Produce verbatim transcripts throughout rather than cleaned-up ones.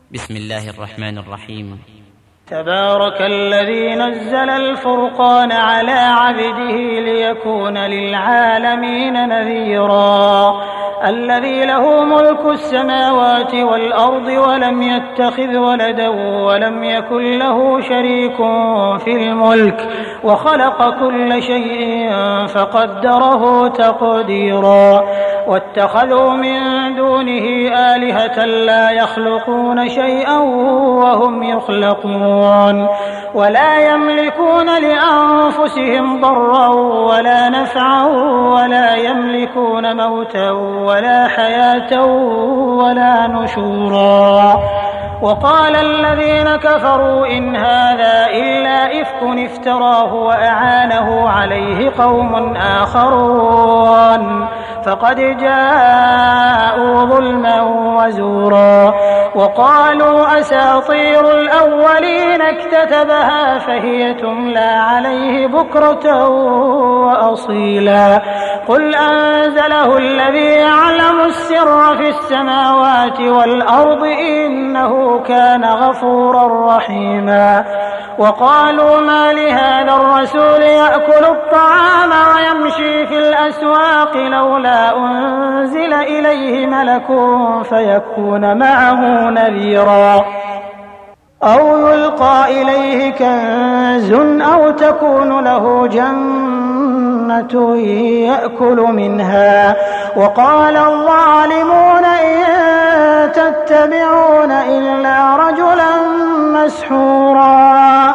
بسم الله الرحمن الرحيم. تبارك الذي نزل الفرقان على عبده ليكون للعالمين نذيرا الذي له ملك السماوات والأرض ولم يتخذ ولدا ولم يكن له شريك في الملك وخلق كل شيء فقدره تقديرا واتخذوا من دونه آلهة لا يخلقون شيئا وهم يخلقون ولا يملكون لأنفسهم ضرا ولا نفعا ولا يملكون موتا ولا حياة ولا نشورا وقال الذين كفروا إن هذا إلا إفك افتراه وأعانه عليه قوم آخرون فقد جاءوا ظلما وزورا وقالوا أساطير الأولين اكتتبها فهي تملى عليه بكرة وأصيلا قل أنزله الذي يعلم السر في السماوات والأرض إنه كان غفورا رحيما وقالوا ما لهذا الرسول يأكل الطعام ويمشي في الأسواق لولا أنزل إليه ملك فيكون معه نذيرا أو يلقى إليه كنز أو تكون له جنة يأكل منها وقال الظالمون إن تتبعون إلا رجلا مسحورا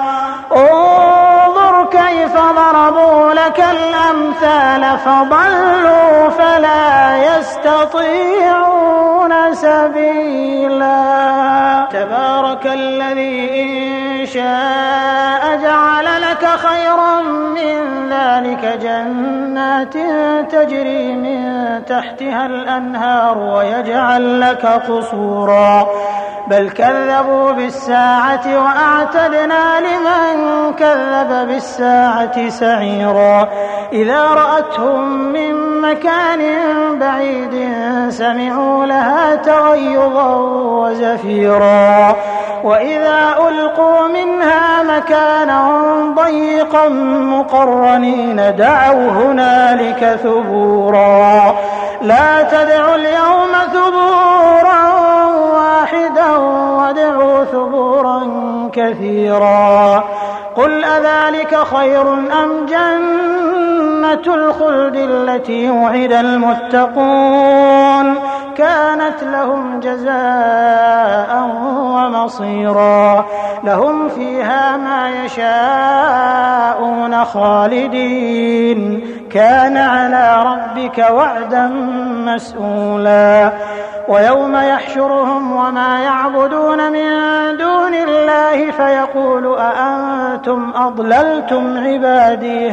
انظر كيف ضربوا لك الأمثال فضلوا فلا يستطيعون سبيلا تبارك الذي إن شاء جعل لك خيرا من ذلك جنات تجري من تحتها الأنهار ويجعل لك قصورا بل كذبوا بالساعة وأعتدنا لمن كذب بالساعة سعيرا إذا رأتهم من مكان بعيد سمعوا لها تغيظا وزفيرا وإذا ألقوا منها مكانا ضيقا مقرنين دعوا هنالك ثبورا لا تدعوا اليوم ثبورا واحدا وادعوا ثبورا كثيرا قل أذلك خير أم جنة الخلد التي وعد المتقون كانت لهم جزاء ومصيرا لهم فيها ما يشاءون خالدين كان على ربك وعدا مسئولا ويوم يحشرهم وما يعبدون من دون الله فيقول أأنتم أضللتم عبادي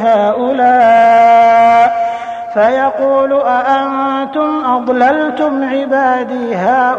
هؤلاء فيقول أأنتم أضللتم عبادي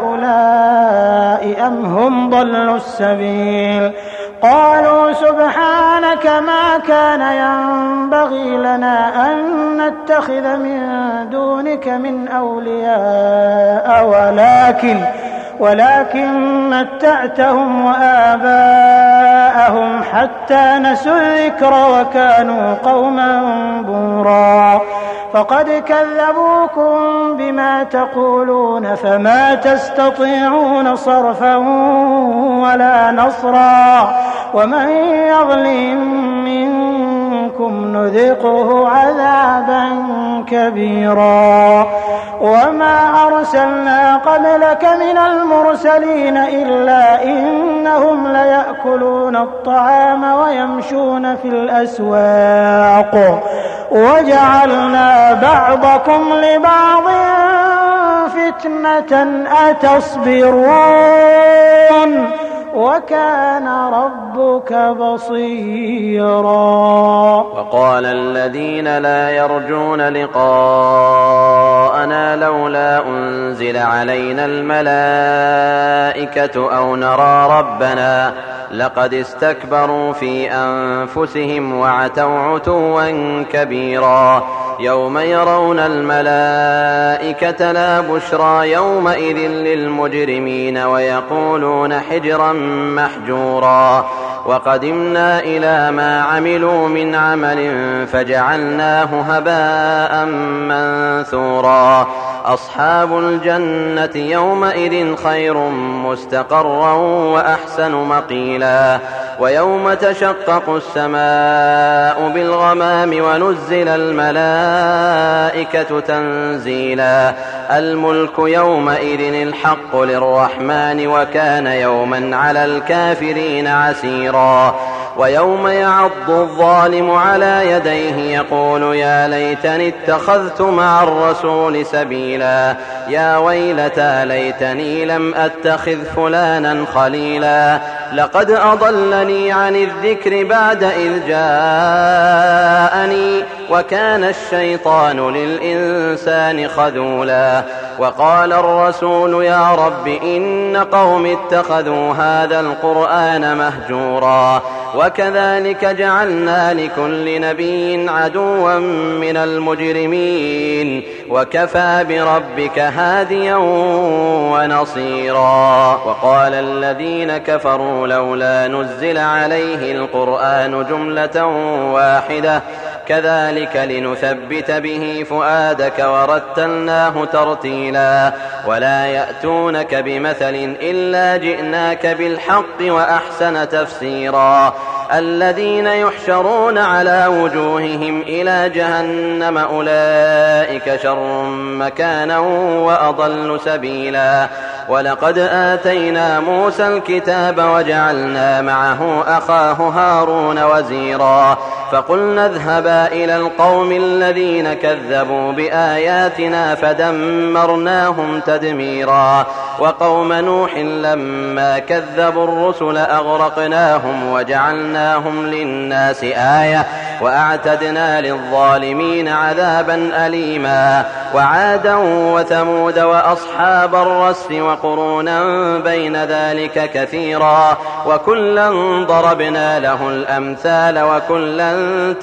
هؤلاء أم هم ضلوا السبيل قالوا سبحانك ما كان ينبغي لنا أن نتخذ من دونك من أولياء ولكن ولكن متعتهم وآباءهم حتى نسوا الذكر وكانوا قوما بورا فقد كذبوكم بما تقولون فما تستطيعون صرفا ولا نصرا ومن يظلم منكم نذقه عذابا كبيرا وما أرسلنا قبلك من المرسلين إلا إنهم ليأكلون الطعام ويمشون في الأسواق وجعلنا بعضكم لبعض فتنة أتصبرون وكان ربك بصيرا وقال الذين لا يرجون لقاءنا لولا أنزل علينا الملائكة أو نرى ربنا لقد استكبروا في أنفسهم وعتوا عتوا كبيرا يوم يرون الملائكة لا بشرى يومئذ للمجرمين ويقولون حجرا محجورا وقدمنا إلى ما عملوا من عمل فجعلناه هباء منثورا أصحاب الجنة يومئذ خير مستقرا وأحسن مقيلا ويوم تشقق السماء بالغمام ونزل الملائكة تنزيلا الملك يومئذ الحق للرحمن وكان يوما على الكافرين عسيرا ويوم يعض الظالم على يديه يقول يا ليتني اتخذت مع الرسول سبيلا يا ويلتى ليتني لم أتخذ فلانا خليلا لقد أضلني عن الذكر بعد إذ جاءني وكان الشيطان للإنسان خذولا وقال الرسول يا رب إن قوم اتخذوا هذا القرآن مهجورا وكذلك جعلنا لكل نبي عدوا من المجرمين وكفى بربك هاديا ونصيرا وقال الذين كفروا لولا نزل عليه القرآن جملة واحدة كذلك لنثبت به فؤادك ورتلناه ترتيلا ولا يأتونك بمثل إلا جئناك بالحق وأحسن تفسيرا الذين يحشرون على وجوههم إلى جهنم أولئك شر مكانا وأضل سبيلا ولقد آتينا موسى الكتاب وجعلنا معه أخاه هارون وزيرا فقلنا اذهبا إلى القوم الذين كذبوا بآياتنا فدمرناهم تدميرا وقوم نوح لما كذبوا الرسل أغرقناهم وجعلناهم للناس آية وأعتدنا للظالمين عذابا أليما وعادا وثمود وأصحاب الرس وقرونا بين ذلك كثيرا وكلا ضربنا له الأمثال وكلا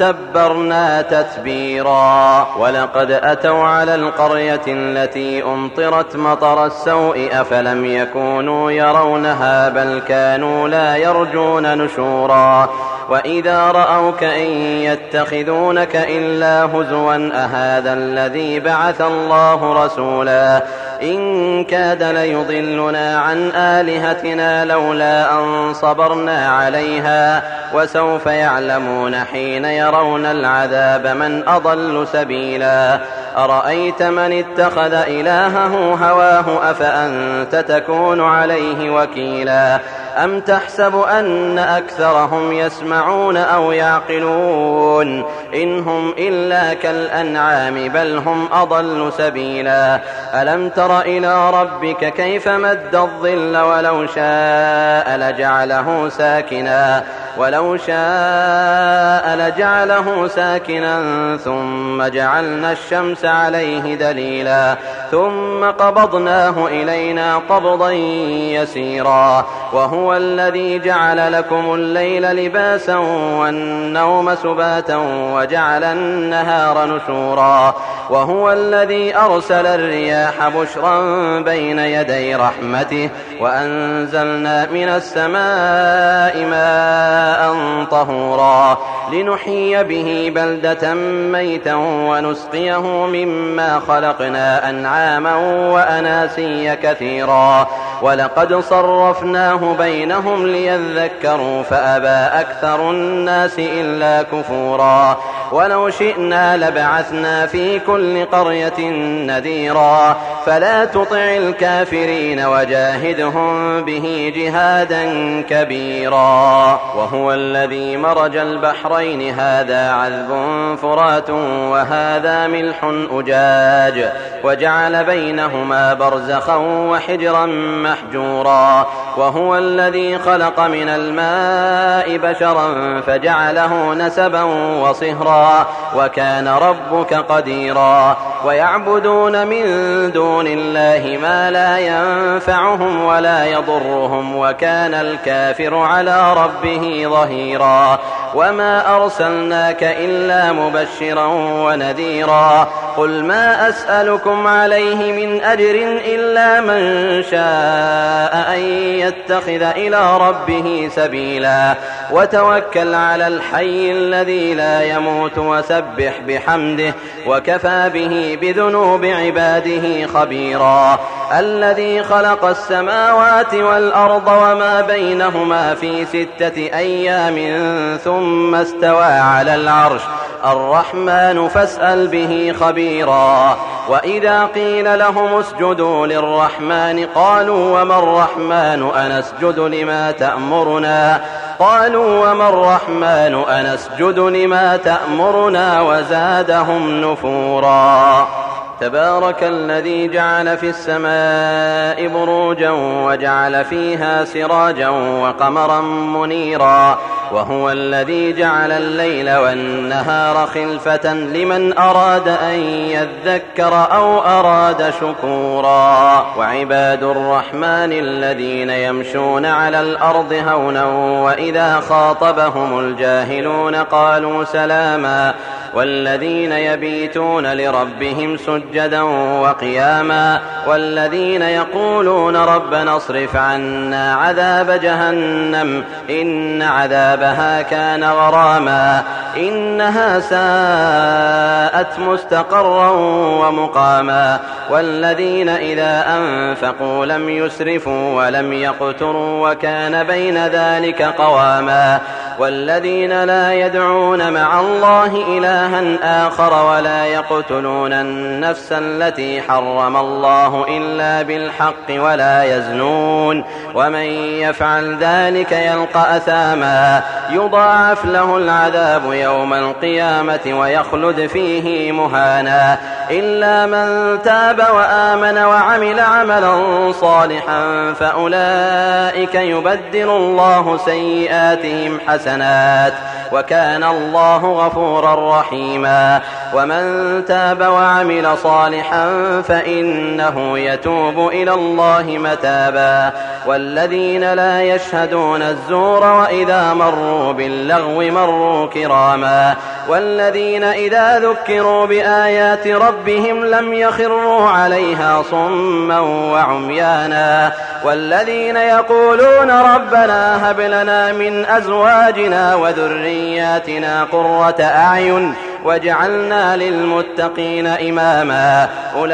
تبرنا تتبيرا ولقد أتوا على القرية التي أمطرت مطر السوء أفلم يكونوا يرونها بل كانوا لا يرجون نشورا وإذا رأوك إن يتخذونك إلا هزوا أهذا الذي بعث الله رسولا إن كاد ليضلنا عن آلهتنا لولا أن صبرنا عليها وسوف يعلمون حين يرون العذاب من أضل سبيلا أرأيت من اتخذ إلهه هواه أفأنت تكون عليه وكيلا أم تحسب أن أكثرهم يسمعون أو يعقلون إن هم إلا كالأنعام بل هم أضل سبيلا ألم تر إلى ربك كيف مد الظل ولو شاء لجعله ساكنا ولو شاء لجعله ساكنا ثم جعلنا الشمس عليه دليلا ثم قبضناه إلينا قبضا يسيرا وهو الذي جعل لكم الليل لباسا والنوم سباتا وجعل النهار نشورا وهو الذي أرسل الرياح بشرا بين يدي رحمته وأنزلنا من السماء ماء طهورا لنحيي به بلدة ميتا ونسقيه مما خلقنا أنعاما وأناسيا كثيرا ولقد صرفناه بينهم ليذكروا فأبى أكثر الناس إلا كفورا ولو شئنا لبعثنا في كل قرية نذيرا فلا تطع الكافرين وجاهدهم به جهادا كبيرا وهو الذي مرج البحرين هذا عذب فرات وهذا ملح أجاج وجعل بينهما برزخا وحجرا محجورا وهو الذي خلق من الماء بشرا فجعله نسبا وصهرا وكان ربك قديرا ويعبدون من دون الله ما لا ينفعهم ولا يضرهم وكان الكافر على ربه ظهيرا وما أرسلناك إلا مبشرا ونذيرا قل ما أسألكم عليه من أجر إلا من شاء أن يتخذ إلى ربه سبيلا وتوكل على الحي الذي لا يموت وسبح بحمده وكفى به بذنوب عباده خبيرا الذي خلق السماوات والأرض وما بينهما في ستة أيام ثم استوى على العرش الرحمن فاسأل به خبيرا وإذا قيل لهم اسجدوا للرحمن قالوا وما الرحمن أنسجد لما تأمرنا قالوا وما الرحمن أنسجد لما تأمرنا وزادهم نفورا تبارك الذي جعل في السماء بروجا وجعل فيها سراجا وقمرا منيرا وهو الذي جعل الليل والنهار خلفة لمن أراد أن يذكر أو أراد شكورا وعباد الرحمن الذين يمشون على الأرض هونا وإذا خاطبهم الجاهلون قالوا سلاما والذين يبيتون لربهم سجدا وقياما والذين يقولون ربنا اصرف عنا عذاب جهنم إن عذابها كان غراما إنها ساءت مستقرا ومقاما والذين إذا أنفقوا لم يسرفوا ولم يقتروا وكان بين ذلك قواما والذين لا يدعون مع الله إلها آخر ولا يقتلون النفس التي حرم الله إلا بالحق ولا يزنون ومن يفعل ذلك يلقى أثاما يضاعف له العذاب يوم القيامة ويخلد فيه مهانا إلا من تاب وآمن وعمل عملا صالحا فأولئك يبدل الله سيئاتهم حسنات وكان الله غفورا رحيما ومن تاب وعمل صالحا فإنه يتوب إلى الله متابا والذين لا يشهدون الزور وإذا مروا باللغو مروا كراما والذين إذا ذكروا بآيات ربهم لم يخروا عليها صما وعميانا والذين يقولون ربنا هب لنا من أزواجنا وذرياتنا قرة أعين واجعلنا للمتقين إماما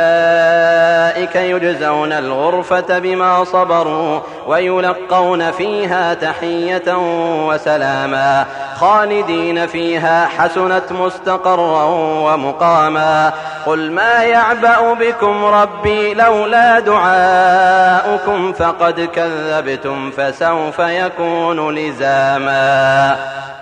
أولئك يجزون الغرفة بما صبروا ويلقون فيها تحية وسلاما خالدين فيها حسنت مستقرا ومقاما قل ما يعبأ بكم ربي لولا دعاؤكم فقد كذبتم فسوف يكون لزاما.